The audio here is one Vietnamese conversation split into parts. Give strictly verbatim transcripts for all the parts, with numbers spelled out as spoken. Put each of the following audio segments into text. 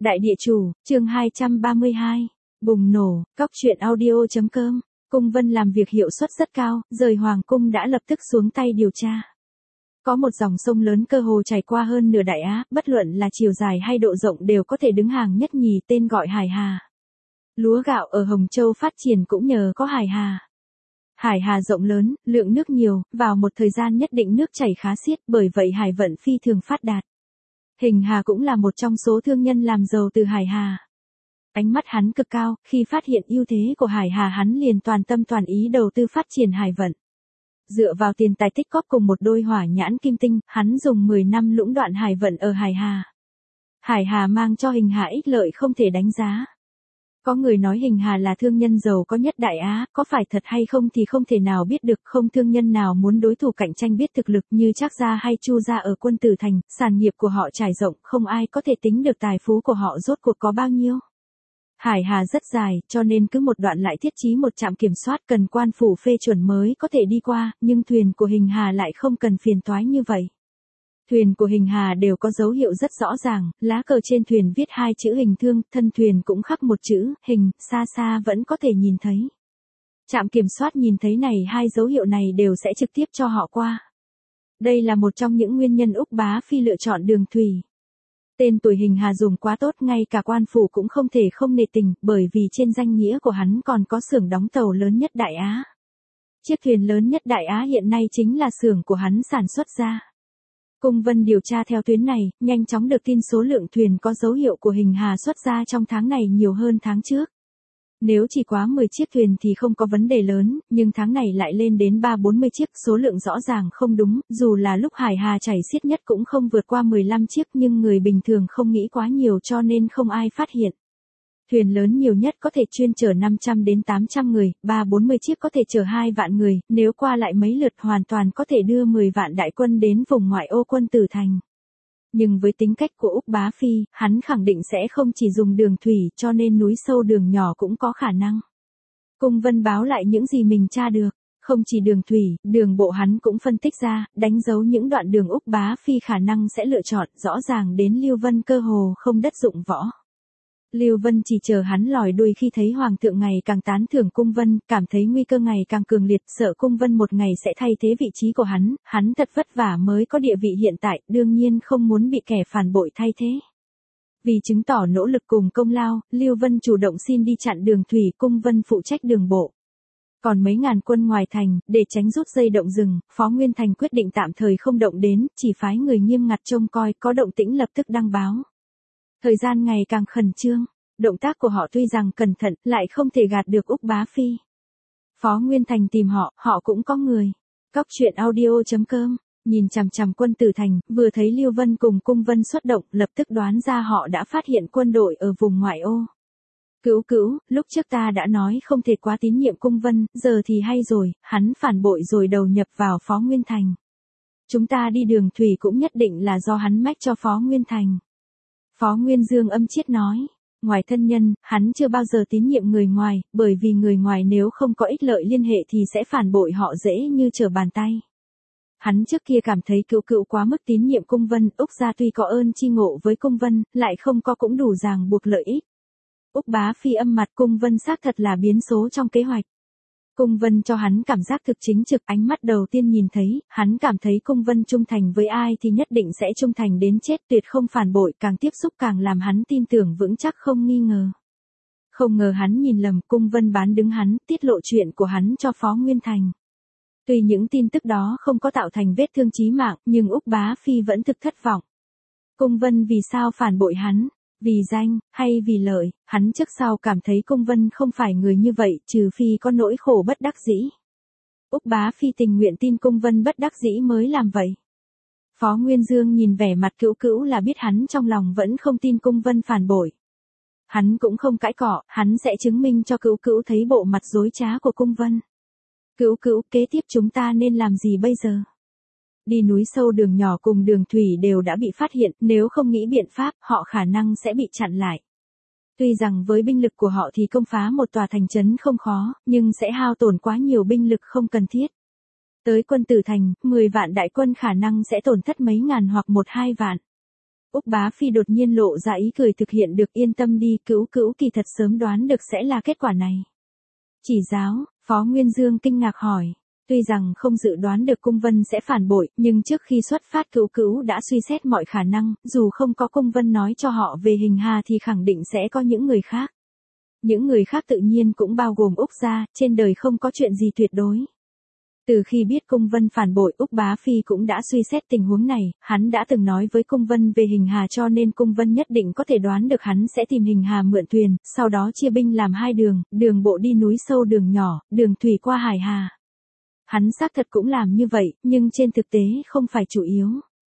Đại địa chủ, chương hai trăm ba mươi hai. Bùng nổ, cóc truyện audio.com. Cung Vân làm việc hiệu suất rất cao, rời Hoàng cung đã lập tức xuống tay điều tra. Có một dòng sông lớn cơ hồ chảy qua hơn nửa Đại Á, bất luận là chiều dài hay độ rộng đều có thể đứng hàng nhất nhì, tên gọi Hải Hà. Lúa gạo ở Hồng Châu phát triển cũng nhờ có Hải Hà. Hải Hà rộng lớn, lượng nước nhiều, vào một thời gian nhất định nước chảy khá xiết, bởi vậy hải vận phi thường phát đạt. Hình Hà cũng là một trong số thương nhân làm giàu từ Hải Hà. Ánh mắt hắn cực cao, khi phát hiện ưu thế của Hải Hà hắn liền toàn tâm toàn ý đầu tư phát triển hải vận. Dựa vào tiền tài tích góp cùng một đôi hỏa nhãn kim tinh, hắn dùng mười năm lũng đoạn hải vận ở Hải Hà. Hải Hà mang cho Hình Hà ích lợi không thể đánh giá. Có người nói Hình Hà là thương nhân giàu có nhất Đại Á, có phải thật hay không thì không thể nào biết được, không thương nhân nào muốn đối thủ cạnh tranh biết thực lực như Trác Gia hay Chu Gia ở Quân Tử Thành, sản nghiệp của họ trải rộng, không ai có thể tính được tài phú của họ rốt cuộc có bao nhiêu. Hải Hà rất dài, cho nên cứ một đoạn lại thiết trí một trạm kiểm soát cần quan phủ phê chuẩn mới có thể đi qua, nhưng thuyền của Hình Hà lại không cần phiền toái như vậy. Thuyền của Hình Hà đều có dấu hiệu rất rõ ràng, lá cờ trên thuyền viết hai chữ Hình Thương, thân thuyền cũng khắc một chữ, Hình, xa xa vẫn có thể nhìn thấy. Trạm kiểm soát nhìn thấy này hai dấu hiệu này đều sẽ trực tiếp cho họ qua. Đây là một trong những nguyên nhân Úc Bá Phi lựa chọn đường thủy. Tên tuổi Hình Hà dùng quá tốt, ngay cả quan phủ cũng không thể không nể tình, bởi vì trên danh nghĩa của hắn còn có xưởng đóng tàu lớn nhất Đại Á. Chiếc thuyền lớn nhất Đại Á hiện nay chính là xưởng của hắn sản xuất ra. Cung Vân điều tra theo tuyến này, nhanh chóng được tin số lượng thuyền có dấu hiệu của Hình Hà xuất ra trong tháng này nhiều hơn tháng trước. Nếu chỉ quá mười chiếc thuyền thì không có vấn đề lớn, nhưng tháng này lại lên đến ba bốn mươi chiếc, số lượng rõ ràng không đúng, dù là lúc Hải Hà chảy xiết nhất cũng không vượt qua mười lăm chiếc, nhưng người bình thường không nghĩ quá nhiều cho nên không ai phát hiện. Thuyền lớn nhiều nhất có thể chuyên chở năm trăm đến tám trăm người, ba bốn mươi chiếc có thể chở hai vạn người, nếu qua lại mấy lượt hoàn toàn có thể đưa mười vạn đại quân đến vùng ngoại ô Quân Tử Thành. Nhưng với tính cách của Úc Bá Phi, hắn khẳng định sẽ không chỉ dùng đường thủy, cho nên núi sâu đường nhỏ cũng có khả năng. Cung Vân báo lại những gì mình tra được, không chỉ đường thủy, đường bộ hắn cũng phân tích ra, đánh dấu những đoạn đường Úc Bá Phi khả năng sẽ lựa chọn, rõ ràng đến Lưu Vân cơ hồ không đất dụng võ. Lưu Vân chỉ chờ hắn lòi đuôi khi thấy Hoàng thượng ngày càng tán thưởng Cung Vân, cảm thấy nguy cơ ngày càng cường liệt, sợ Cung Vân một ngày sẽ thay thế vị trí của hắn, hắn thật vất vả mới có địa vị hiện tại, đương nhiên không muốn bị kẻ phản bội thay thế. Vì chứng tỏ nỗ lực cùng công lao, Lưu Vân chủ động xin đi chặn đường thủy, Cung Vân phụ trách đường bộ. Còn mấy ngàn quân ngoài thành, để tránh rút dây động rừng, Phó Nguyên Thành quyết định tạm thời không động đến, chỉ phái người nghiêm ngặt trông coi, có động tĩnh lập tức đăng báo. Thời gian ngày càng khẩn trương, động tác của họ tuy rằng cẩn thận, lại không thể gạt được Úc Bá Phi. Phó Nguyên Thành tìm họ, họ cũng có người. Cóc truyện audio.com, nhìn chằm chằm Quân Tử Thành, vừa thấy Lưu Vân cùng Cung Vân xuất động, lập tức đoán ra họ đã phát hiện quân đội ở vùng ngoại ô. Cữu cữu, lúc trước ta đã nói không thể quá tín nhiệm Cung Vân, giờ thì hay rồi, hắn phản bội rồi đầu nhập vào Phó Nguyên Thành. Chúng ta đi đường thủy cũng nhất định là do hắn mách cho Phó Nguyên Thành. Phó Nguyên Dương âm chiết nói, ngoài thân nhân, hắn chưa bao giờ tín nhiệm người ngoài, bởi vì người ngoài nếu không có ích lợi liên hệ thì sẽ phản bội họ dễ như trở bàn tay. Hắn trước kia cảm thấy Cữu Cữu quá mức tín nhiệm Cung Vân, Úc gia tuy có ơn chi ngộ với Cung Vân, lại không có cũng đủ ràng buộc lợi ích. Úc Bá Phi âm mặt, Cung Vân xác thật là biến số trong kế hoạch. Cung Vân cho hắn cảm giác thực chính trực, ánh mắt đầu tiên nhìn thấy, hắn cảm thấy Cung Vân trung thành với ai thì nhất định sẽ trung thành đến chết, tuyệt không phản bội, càng tiếp xúc càng làm hắn tin tưởng vững chắc không nghi ngờ. Không ngờ hắn nhìn lầm, Cung Vân bán đứng hắn, tiết lộ chuyện của hắn cho Phó Nguyên Thành. Tuy những tin tức đó không có tạo thành vết thương chí mạng, nhưng Úc Bá Phi vẫn thực thất vọng. Cung Vân vì sao phản bội hắn? Vì danh, hay vì lợi, hắn trước sau cảm thấy Cung Vân không phải người như vậy, trừ phi có nỗi khổ bất đắc dĩ. Úc Bá Phi tình nguyện tin Cung Vân bất đắc dĩ mới làm vậy. Phó Nguyên Dương nhìn vẻ mặt Cữu Cữu là biết hắn trong lòng vẫn không tin Cung Vân phản bội. Hắn cũng không cãi cọ, hắn sẽ chứng minh cho Cữu Cữu thấy bộ mặt dối trá của Cung Vân. Cữu Cữu, kế tiếp chúng ta nên làm gì bây giờ? Đi núi sâu đường nhỏ cùng đường thủy đều đã bị phát hiện, nếu không nghĩ biện pháp, họ khả năng sẽ bị chặn lại. Tuy rằng với binh lực của họ thì công phá một tòa thành trấn không khó, nhưng sẽ hao tổn quá nhiều binh lực không cần thiết. Tới Quân Tử Thành, mười vạn đại quân khả năng sẽ tổn thất mấy ngàn hoặc một hai vạn. Úc Bá Phi đột nhiên lộ ra ý cười thực hiện được, yên tâm đi, Cữu Cữu kỳ thật sớm đoán được sẽ là kết quả này. Chỉ giáo, Phó Nguyên Dương kinh ngạc hỏi. Tuy rằng không dự đoán được Cung Vân sẽ phản bội, nhưng trước khi xuất phát Cữu Cữu đã suy xét mọi khả năng, dù không có Cung Vân nói cho họ về Hình Hà thì khẳng định sẽ có những người khác. Những người khác tự nhiên cũng bao gồm Úc gia, trên đời không có chuyện gì tuyệt đối. Từ khi biết Cung Vân phản bội, Úc Bá Phi cũng đã suy xét tình huống này, hắn đã từng nói với Cung Vân về Hình Hà cho nên Cung Vân nhất định có thể đoán được hắn sẽ tìm Hình Hà mượn thuyền, sau đó chia binh làm hai đường, đường bộ đi núi sâu đường nhỏ, đường thủy qua Hải Hà. Hắn xác thật cũng làm như vậy, nhưng trên thực tế không phải chủ yếu.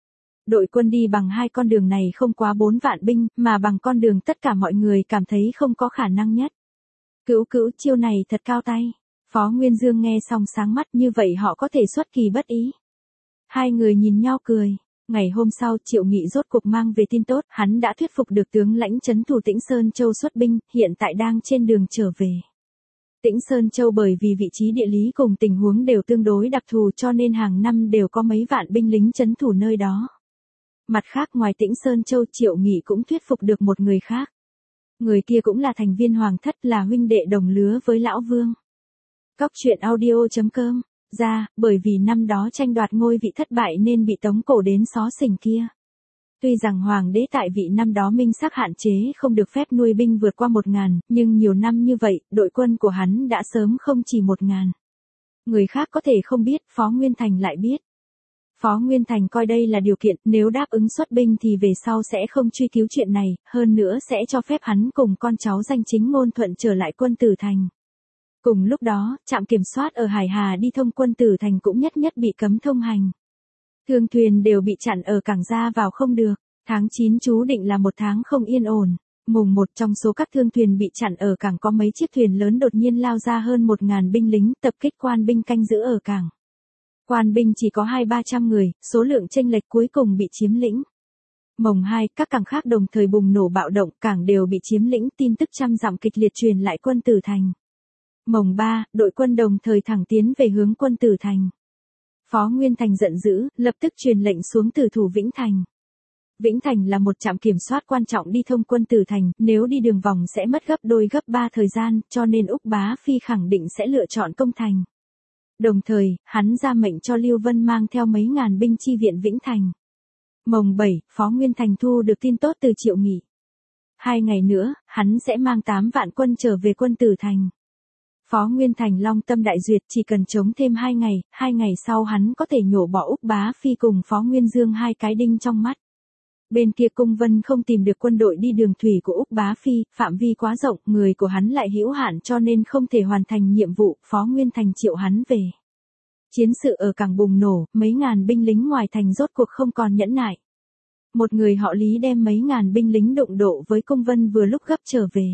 Đội quân đi bằng hai con đường này không quá bốn vạn binh, mà bằng con đường tất cả mọi người cảm thấy không có khả năng nhất. Cữu Cữu chiêu này thật cao tay. Phó Nguyên Dương nghe xong sáng mắt, như vậy họ có thể xuất kỳ bất ý. Hai người nhìn nhau cười. Ngày hôm sau Triệu Nghị rốt cuộc mang về tin tốt, hắn đã thuyết phục được tướng lãnh trấn thủ Tĩnh Sơn Châu xuất binh, hiện tại đang trên đường trở về. Tĩnh Sơn Châu bởi vì vị trí địa lý cùng tình huống đều tương đối đặc thù cho nên hàng năm đều có mấy vạn binh lính trấn thủ nơi đó. Mặt khác ngoài Tĩnh Sơn Châu, Triệu Nghị cũng thuyết phục được một người khác. Người kia cũng là thành viên hoàng thất, là huynh đệ đồng lứa với Lão Vương. Cóc truyện audio chấm com, ra, bởi vì năm đó tranh đoạt ngôi vị thất bại nên bị tống cổ đến xó xỉnh kia. Tuy rằng hoàng đế tại vị năm đó minh xác hạn chế không được phép nuôi binh vượt qua một ngàn, nhưng nhiều năm như vậy, đội quân của hắn đã sớm không chỉ một ngàn. Người khác có thể không biết, Phó Nguyên Thành lại biết. Phó Nguyên Thành coi đây là điều kiện, nếu đáp ứng xuất binh thì về sau sẽ không truy cứu chuyện này, hơn nữa sẽ cho phép hắn cùng con cháu danh chính ngôn thuận trở lại Quân Tử Thành. Cùng lúc đó, trạm kiểm soát ở Hải Hà đi thông Quân Tử Thành cũng nhất nhất bị cấm thông hành. Thương thuyền đều bị chặn ở cảng ra vào không được. Tháng chín chú định là một tháng không yên ổn. Mùng một trong số các thương thuyền bị chặn ở cảng có mấy chiếc thuyền lớn đột nhiên lao ra hơn một ngàn binh lính tập kích quan binh canh giữ ở cảng. Quan binh chỉ có hai ba trăm người, số lượng chênh lệch cuối cùng bị chiếm lĩnh. Mồng hai, các cảng khác đồng thời bùng nổ bạo động, cảng đều bị chiếm lĩnh, tin tức trăm dặm kịch liệt truyền lại Quân Tử Thành. Mồng ba, đội quân đồng thời thẳng tiến về hướng Quân Tử Thành. Phó Nguyên Thành giận dữ, lập tức truyền lệnh xuống tử thủ Vĩnh Thành. Vĩnh Thành là một trạm kiểm soát quan trọng đi thông Quân Tử Thành, nếu đi đường vòng sẽ mất gấp đôi gấp ba thời gian, cho nên Úc Bá Phi khẳng định sẽ lựa chọn công thành. Đồng thời, hắn ra mệnh cho Lưu Vân mang theo mấy ngàn binh chi viện Vĩnh Thành. Mồng bảy, Phó Nguyên Thành thu được tin tốt từ Triệu Nghị. Hai ngày nữa, hắn sẽ mang tám vạn quân trở về Quân Tử Thành. Phó Nguyên Thành long tâm đại duyệt, chỉ cần chống thêm hai ngày, hai ngày sau hắn có thể nhổ bỏ Úc Bá Phi cùng Phó Nguyên Dương hai cái đinh trong mắt. Bên kia Cung Vân không tìm được quân đội đi đường thủy của Úc Bá Phi, phạm vi quá rộng, người của hắn lại hữu hạn cho nên không thể hoàn thành nhiệm vụ, Phó Nguyên Thành triệu hắn về. Chiến sự ở cảng bùng nổ, mấy ngàn binh lính ngoài thành rốt cuộc không còn nhẫn nại. Một người họ Lý đem mấy ngàn binh lính đụng độ với Cung Vân vừa lúc gấp trở về.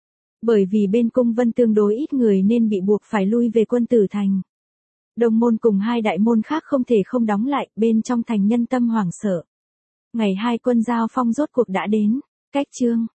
Bởi vì bên Cung Vân tương đối ít người nên bị buộc phải lui về Quân Tử Thành. Đồng môn cùng hai đại môn khác không thể không đóng lại, bên trong thành nhân tâm hoảng sợ. Ngày hai quân giao phong rốt cuộc đã đến. Cách chương